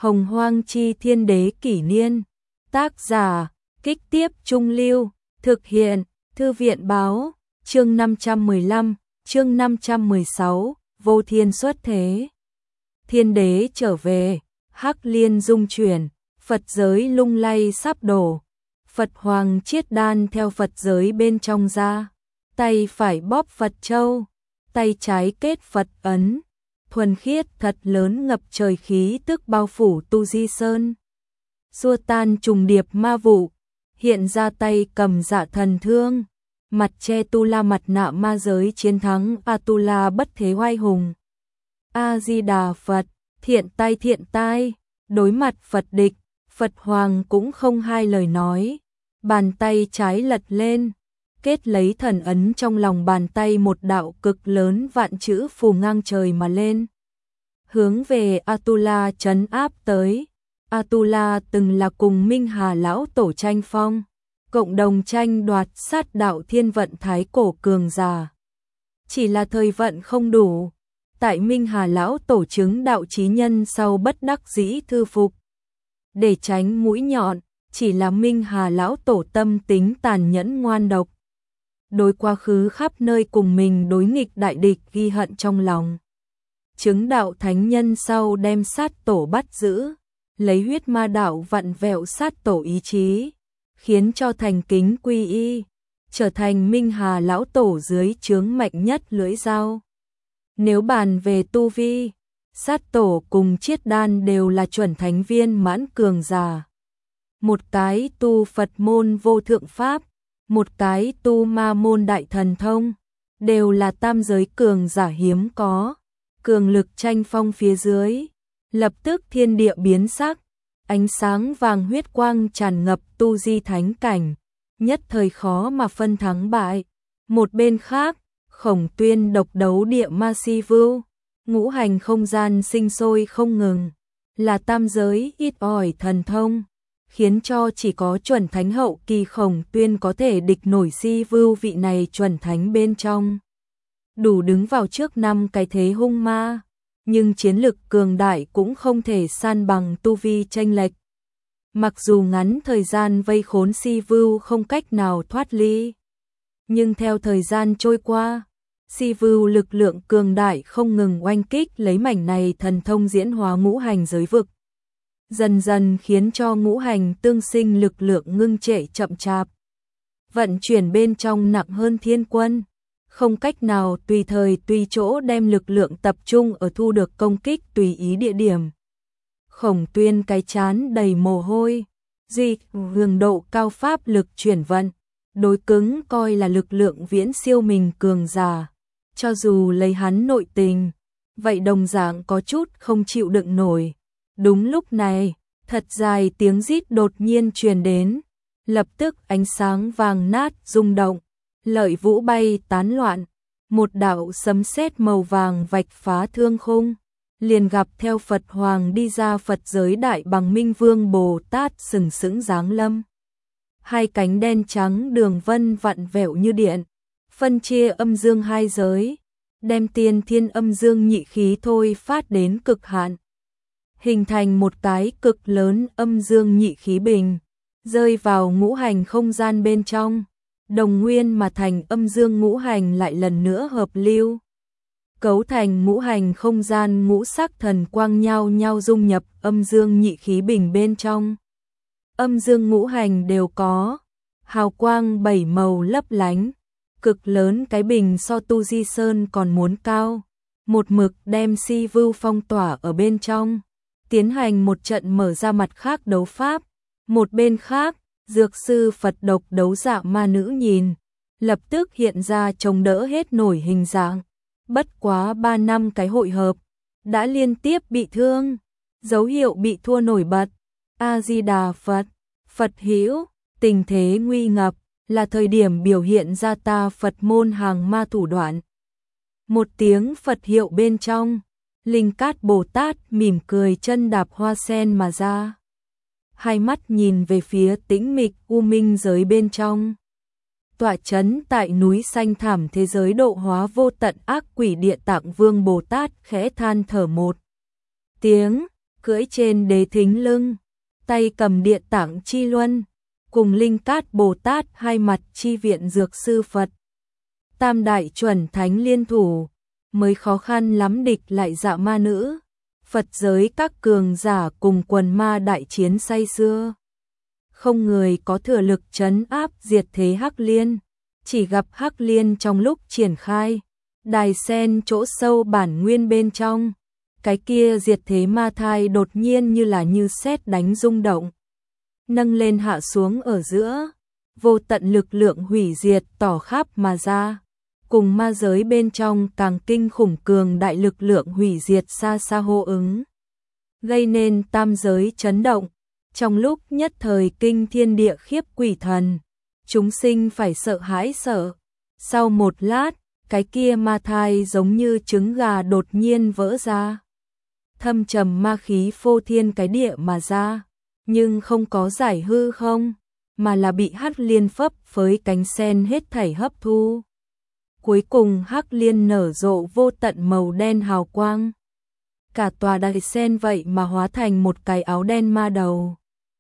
Hồng Hoang Chi Thiên Đế Kỷ Niên. Tác giả, Kích Tiếp Trung Lưu. Thực hiện, Thư viện Báo. Chương 515, chương 516, Vô Thiên xuất thế. Thiên đế trở về, Hắc Liên dung chuyển, Phật giới lung lay sắp đổ. Phật Hoàng chiết đan theo Phật giới bên trong ra, tay phải bóp Phật châu, tay trái kết Phật ấn, thuần khiết thật lớn ngập trời khí tức bao phủ Tu Di Sơn. Xua tan trùng điệp ma vụ, hiện ra tay cầm Dạ Thần Thương, mặt che Tu La mặt nạ ma giới chiến thắng Atula bất thế oai hùng. A Di Đà Phật, thiện tai, đối mặt Phật địch, Phật Hoàng cũng không hai lời nói, bàn tay trái lật lên, kết lấy thần ấn trong lòng bàn tay, một đạo cực lớn vạn chữ phù ngang trời mà lên, hướng về Atula trấn áp tới. Atula từng là cùng Minh Hà lão tổ tranh phong, cộng đồng tranh đoạt sát đạo thiên vận thái cổ cường giả. Chỉ là thời vận không đủ, tại Minh Hà lão tổ chứng đạo chí nhân sau bất đắc dĩ thư phục. Để tránh mũi nhọn, chỉ là Minh Hà lão tổ tâm tính tàn nhẫn ngoan độc. Đối quá khứ khắp nơi cùng mình đối nghịch đại địch ghi hận trong lòng. Chứng đạo thánh nhân sau đem sát tổ bắt giữ, lấy huyết ma đạo vặn vẹo sát tổ ý chí, khiến cho thành kính quy y, trở thành Minh Hà lão tổ dưới trướng mạnh nhất lưỡi dao. Nếu bàn về tu vi, sát tổ cùng chiết đan đều là chuẩn thánh viên mãn cường giả. Một cái tu Phật môn vô thượng pháp, một cái tu ma môn đại thần thông, đều là tam giới cường giả hiếm có. Cường lực tranh phong phía dưới, lập tức thiên địa biến sắc, ánh sáng vàng huyết quang tràn ngập tu di thánh cảnh, nhất thời khó mà phân thắng bại. Một bên khác, Khổng Tuyên độc đấu địa ma si vưu, ngũ hành không gian sinh sôi không ngừng, là tam giới ít ỏi thần thông, khiến cho chỉ có chuẩn thánh hậu kỳ Khổng Tuyên có thể địch nổi si vưu vị này chuẩn thánh bên trong. Đủ đứng vào trước năm cái thế hung ma, nhưng chiến lực cường đại cũng không thể san bằng tu vi chênh lệch. Mặc dù ngắn thời gian vây khốn si vưu không cách nào thoát ly, nhưng theo thời gian trôi qua, si vưu lực lượng cường đại không ngừng oanh kích lấy mảnh này thần thông diễn hóa ngũ hành giới vực, dần dần khiến cho ngũ hành tương sinh lực lượng ngưng trệ chậm chạp, vận chuyển bên trong nặng hơn thiên quân, không cách nào tùy thời tùy chỗ đem lực lượng tập trung ở thu được công kích tùy ý địa điểm. Khổng Tuyên cái chán đầy mồ hôi, duy hương độ cao pháp lực chuyển vận, đối cứng coi là lực lượng viễn siêu mình cường giả, cho dù lấy hắn nội tình, vậy đồng dạng có chút không chịu đựng nổi. Đúng lúc này, thật dài tiếng rít đột nhiên truyền đến, lập tức ánh sáng vàng nát rung động, lợi vũ bay tán loạn, một đạo sấm sét màu vàng vạch phá thương khung, liền gặp theo Phật Hoàng đi ra Phật giới đại bằng Minh Vương Bồ Tát sừng sững giáng lâm. Hai cánh đen trắng đường vân vặn vẹo như điện, phân chia âm dương hai giới, đem tiên thiên âm dương nhị khí thôi phát đến cực hạn, hình thành một cái cực lớn âm dương nhị khí bình, rơi vào ngũ hành không gian bên trong. Đồng nguyên mà thành âm dương ngũ hành lại lần nữa hợp lưu, cấu thành ngũ hành không gian ngũ sắc thần quang nhau nhau dung nhập âm dương nhị khí bình bên trong. Âm dương ngũ hành đều có hào quang bảy màu lấp lánh, cực lớn cái bình so Tu Di Sơn còn muốn cao, một mực đem si vưu phong tỏa ở bên trong, tiến hành một trận mở ra mặt khác đấu pháp. Một bên khác, dược sư Phật độc đấu dạ ma nữ nhìn, lập tức hiện ra chống đỡ hết nổi hình dạng. Bất quá 3 năm cái hội hợp, đã liên tiếp bị thương, dấu hiệu bị thua nổi bật. A Di Đà Phật, Phật hữu, tình thế nguy ngập, là thời điểm biểu hiện ra ta Phật môn hàng ma thủ đoạn. Một tiếng Phật hiệu bên trong, Linh Cát Bồ Tát mỉm cười chân đạp hoa sen mà ra. Hai mắt nhìn về phía tĩnh mịch u minh giới bên trong. Tọa chấn tại núi xanh thẳm thế giới độ hóa vô tận ác quỷ Địa Tạng Vương Bồ Tát khẽ than thở một tiếng, cưỡi trên đế thính lưng, tay cầm Địa Tạng Chi Luân, cùng Linh Cát Bồ Tát hai mặt chi viện dược sư Phật. Tam đại chuẩn thánh liên thủ, mới khó khăn lắm địch lại Dạ Ma nữ. Phật giới các cường giả cùng quần ma đại chiến say sưa. Không người có thừa lực trấn áp diệt thế Hắc Liên, chỉ gặp Hắc Liên trong lúc triển khai, đài sen chỗ sâu bản nguyên bên trong, cái kia diệt thế ma thai đột nhiên như là như sét đánh rung động, nâng lên hạ xuống ở giữa, vô tận lực lượng hủy diệt tỏ khắp mà ra, cùng ma giới bên trong càng kinh khủng cường đại lực lượng hủy diệt xa xa hô ứng, gây nên tam giới chấn động. Trong lúc nhất thời kinh thiên địa khiếp quỷ thần, chúng sinh phải sợ hãi sợ. Sau một lát, cái kia ma thai giống như trứng gà đột nhiên vỡ ra. Thâm trầm ma khí phô thiên cái địa mà ra, nhưng không có giải hư không, mà là bị Hắc Liên phấp với cánh sen hết thảy hấp thu. Cuối cùng Hắc Liên nở rộ vô tận màu đen hào quang. Cả tòa đài sen vậy mà hóa thành một cái áo đen ma đầu.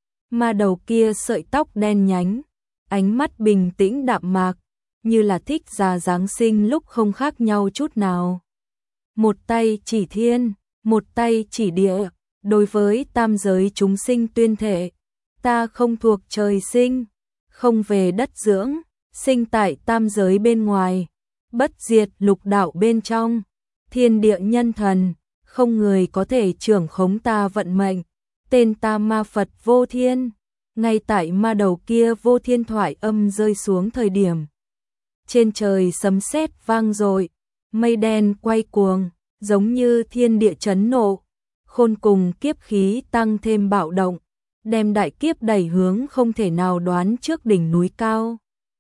Ma đầu kia sợi tóc đen nhánh, ánh mắt bình tĩnh đạm mạc, như là thích già Giáng sinh lúc không khác nhau chút nào. Một tay chỉ thiên, một tay chỉ địa, đối với tam giới chúng sinh tuyên thệ, ta không thuộc trời sinh, không về đất dưỡng, sinh tại tam giới bên ngoài, bất diệt lục đạo bên trong, thiên địa nhân thần, không người có thể trưởng khống ta vận mệnh. Tên ta Ma Phật Vô Thiên. Ngay tại ma đầu kia vô thiên thoại âm rơi xuống thời điểm, trên trời sấm sét vang dội, mây đen quay cuồng, giống như thiên địa chấn nộ, khôn cùng kiếp khí tăng thêm bạo động, đem đại kiếp đẩy hướng không thể nào đoán trước đỉnh núi cao.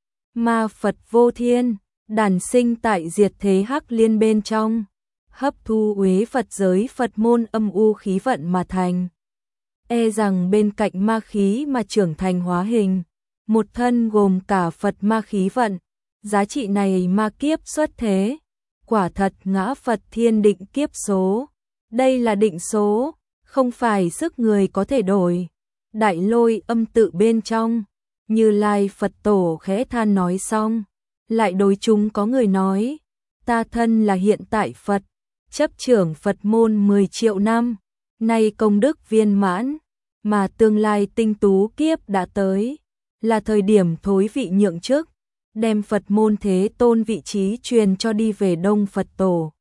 Ma Phật Vô Thiên, đản sinh tại diệt thế Hắc Liên bên trong, hấp thu uế Phật giới Phật môn âm u khí vận mà thành. E rằng bên cạnh ma khí mà trưởng thành hóa hình, một thân gồm cả Phật ma khí vận, giá trị này ma kiếp xuất thế, quả thật ngã Phật thiên định kiếp số, đây là định số, không phải sức người có thể đổi. Đại Lôi âm tự bên trong, Như Lai Phật Tổ khẽ than nói xong, lại đối chúng có người nói, ta thân là hiện tại Phật, chấp trưởng Phật môn 10 triệu năm, nay công đức viên mãn, mà tương lai tinh tú kiếp đã tới, là thời điểm thối vị nhượng chức, đem Phật môn Thế Tôn vị trí truyền cho đi về Đông Phật Tổ.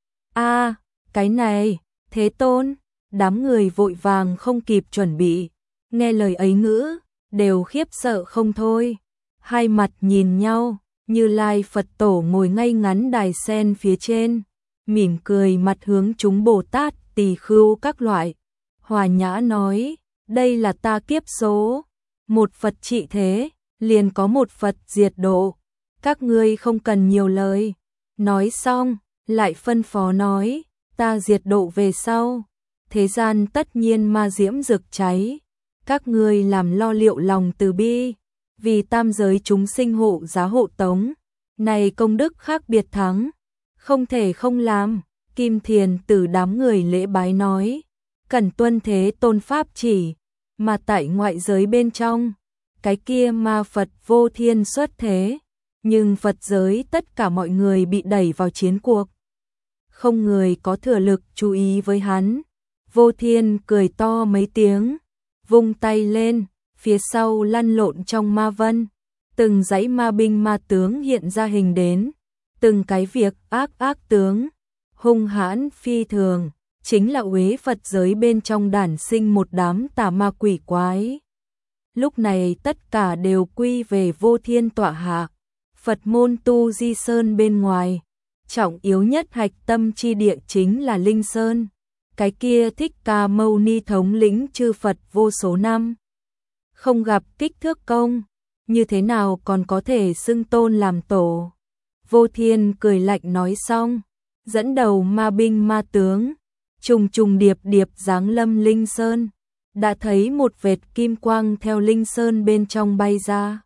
A, cái này, Thế Tôn, đám người vội vàng không kịp chuẩn bị, nghe lời ấy ngữ, đều khiếp sợ không thôi, hai mặt nhìn nhau, Như Lai Phật Tổ ngồi ngay ngắn đài sen phía trên, mỉm cười mặt hướng chúng Bồ Tát, Tỳ Khưu các loại, hòa nhã nói, đây là ta kiếp số, một Phật trị thế, liền có một Phật diệt độ, các ngươi không cần nhiều lời. Nói xong, lại phân phó nói, ta diệt độ về sau, thế gian tất nhiên ma diễm rực cháy, các ngươi làm lo liệu lòng từ bi, vì tam giới chúng sinh hộ giá hộ tống, này công đức khác biệt thắng, không thể không làm. Kim Thiền Tử đám người lễ bái nói, cần tuân Thế Tôn pháp chỉ, mà tại ngoại giới bên trong, cái kia Ma Phật Vô Thiên xuất thế, nhưng Phật giới tất cả mọi người bị đẩy vào chiến cuộc, không người có thừa lực chú ý với hắn. Vô Thiên cười to mấy tiếng, vung tay lên, phía sau lăn lộn trong ma vân, từng dãy ma binh ma tướng hiện ra hình đến, từng cái việc ác tướng, hung hãn phi thường, chính là uế Phật giới bên trong đản sinh một đám tà ma quỷ quái. Lúc này tất cả đều quy về Vô Thiên tọa hạ, Phật môn Tu Di Sơn bên ngoài, trọng yếu nhất hạch tâm chi địa chính là Linh Sơn, cái kia Thích Ca Mâu Ni thống lĩnh chư Phật vô số năm, không gặp kích thước công, như thế nào còn có thể xưng tôn làm tổ. Vô Thiên cười lạnh nói xong, dẫn đầu ma binh ma tướng, trùng trùng điệp điệp giáng lâm Linh Sơn, đã thấy một vệt kim quang theo Linh Sơn bên trong bay ra,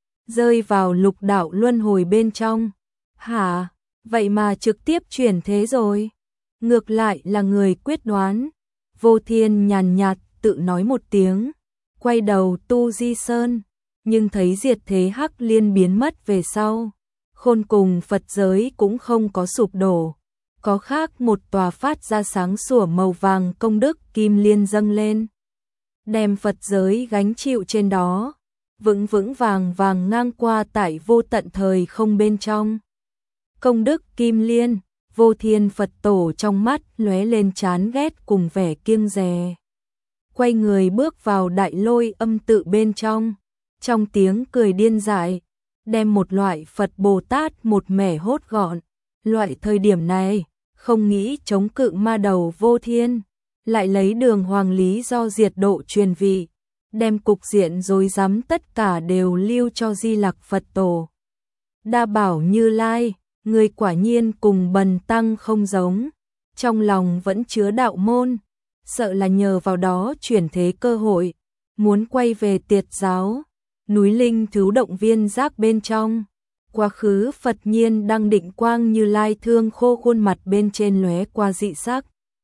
rơi vào lục đạo luân hồi bên trong. Hả, vậy mà trực tiếp chuyển thế rồi, ngược lại là người quyết đoán. Vô Thiên nhàn nhạt tự nói một tiếng, quay đầu tu di sơn, nhưng thấy diệt thế hắc liên biến mất về sau. Khôn cùng Phật giới cũng không có sụp đổ, có khác một tòa phát ra sáng sủa màu vàng công đức kim liên dâng lên, đem Phật giới gánh chịu trên đó, vững vững vàng vàng ngang qua tại vô tận thời không bên trong. Công đức kim liên, Vô Thiên Phật tổ trong mắt lóe lên chán ghét cùng vẻ kiêng dè. Quay người bước vào đại lôi âm tự bên trong tiếng cười điên dại, đem một loại Phật Bồ Tát một mẻ hốt gọn. Loại thời điểm này, không nghĩ chống cự ma đầu Vô Thiên, lại lấy đường hoàng lý do diệt độ truyền vị, đem cục diện rối rắm tất cả đều lưu cho Di Lặc Phật tổ. Đa bảo Như Lai, người quả nhiên cùng Bần Tăng không giống, trong lòng vẫn chứa đạo môn, sợ là nhờ vào đó chuyển thế cơ hội, muốn quay về Tiệt giáo. Núi Linh Thứu động viên giác bên trong, quá khứ Phật nhiên đang định quang Như Lai thương khô khuôn mặt bên trên lóe qua dị sắc,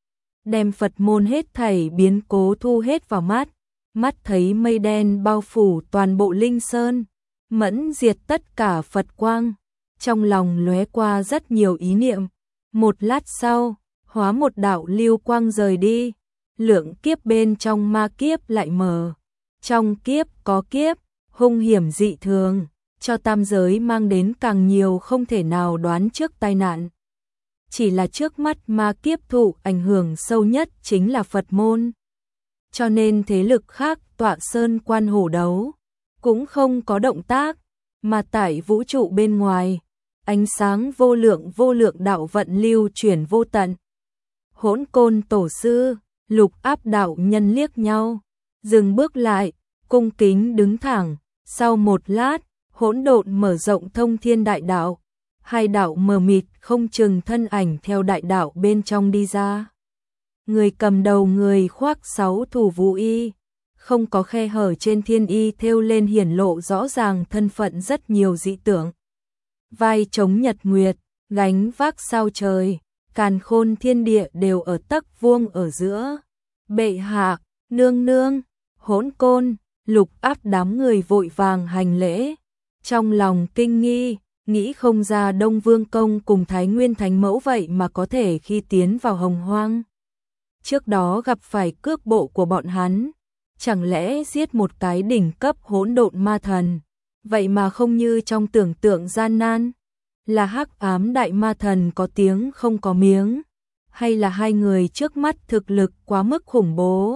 đem Phật môn hết thảy biến cố thu hết vào mắt, mắt thấy mây đen bao phủ toàn bộ linh sơn, mẫn diệt tất cả Phật quang, trong lòng lóe qua rất nhiều ý niệm, một lát sau, hóa một đạo lưu quang rời đi, lượng kiếp bên trong ma kiếp lại mở, trong kiếp có kiếp, hung hiểm dị thường, cho tam giới mang đến càng nhiều không thể nào đoán trước tai nạn. Chỉ là trước mắt ma kiếp thụ ảnh hưởng sâu nhất chính là Phật môn. Cho nên thế lực khác tọa sơn quan hổ đấu, cũng không có động tác, mà tại vũ trụ bên ngoài, ánh sáng vô lượng đạo vận lưu chuyển vô tận. Hỗn Côn tổ sư, Lục Áp đạo nhân liếc nhau, dừng bước lại, cung kính đứng thẳng. Sau một lát, hỗn độn mở rộng thông thiên đại đạo, hai đạo mờ mịt không chừng thân ảnh theo đại đạo bên trong đi ra. Người cầm đầu người khoác 6 thủ vũ y, không có khe hở trên thiên y thêu lên hiển lộ rõ ràng thân phận rất nhiều dị tượng. Vai chống nhật nguyệt, gánh vác sao trời, càn khôn thiên địa đều ở tấc vuông ở giữa. Bệ hạ, nương nương, Hỗn Côn, Lục Áp đám người vội vàng hành lễ, trong lòng kinh nghi, nghĩ không ra Đông Vương Công cùng Thái Nguyên Thánh Mẫu vậy mà có thể khi tiến vào Hồng Hoang. Trước đó gặp phải cước bộ của bọn hắn, chẳng lẽ giết một cái đỉnh cấp hỗn độn ma thần, vậy mà không như trong tưởng tượng gian nan, là hắc ám đại ma thần có tiếng không có miếng, hay là hai người trước mắt thực lực quá mức khủng bố.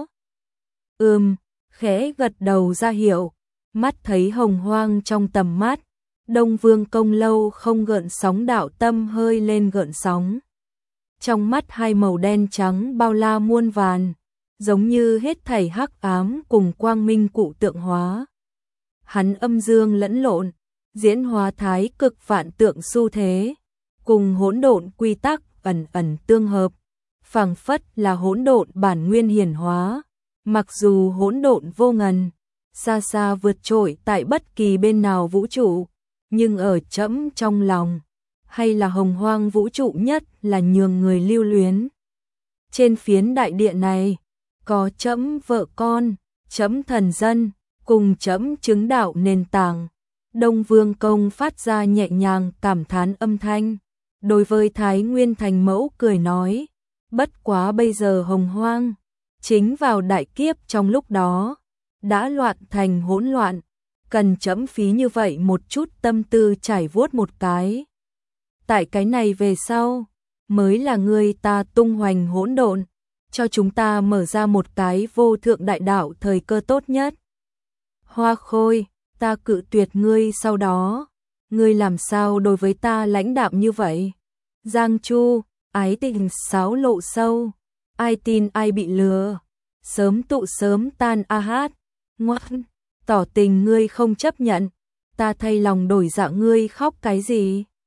Khẽ gật đầu ra hiệu, mắt thấy Hồng Hoang trong tầm mắt, Đông Vương Công lâu không gợn sóng đạo tâm hơi lên gợn sóng. Trong mắt hai màu đen trắng bao la muôn vàn, giống như hết thảy hắc ám cùng quang minh cụ tượng hóa. Hắn âm dương lẫn lộn, diễn hóa thái cực vạn tượng xu thế, cùng hỗn độn quy tắc ẩn ẩn tương hợp, phảng phất là hỗn độn bản nguyên hiển hóa. Mặc dù hỗn độn vô ngần, xa xa vượt trội tại bất kỳ bên nào vũ trụ, nhưng ở trẫm trong lòng, hay là Hồng Hoang vũ trụ nhất là nhường người lưu luyến. Trên phiến đại địa này, có trẫm vợ con, trẫm thần dân, cùng trẫm chứng đạo nền tảng. Đông Vương Công phát ra nhẹ nhàng cảm thán âm thanh, đối với Thái Nguyên Thành Mẫu cười nói, bất quá bây giờ Hồng Hoang chính vào đại kiếp, trong lúc đó đã loạn thành hỗn loạn, cần trẫm phí như vậy một chút tâm tư trải vuốt một cái. Tại cái này về sau, mới là người ta tung hoành hỗn độn, cho chúng ta mở ra một cái vô thượng đại đạo thời cơ tốt nhất. Hoa Khôi, ta cự tuyệt ngươi sau đó, ngươi làm sao đối với ta lãnh đạm như vậy? Giang Chu, ái tình xáo lộ sâu, ai tin ai bị lừa, sớm tụ sớm tan a hát, ngoan, tỏ tình ngươi không chấp nhận, ta thay lòng đổi dạ ngươi khóc cái gì?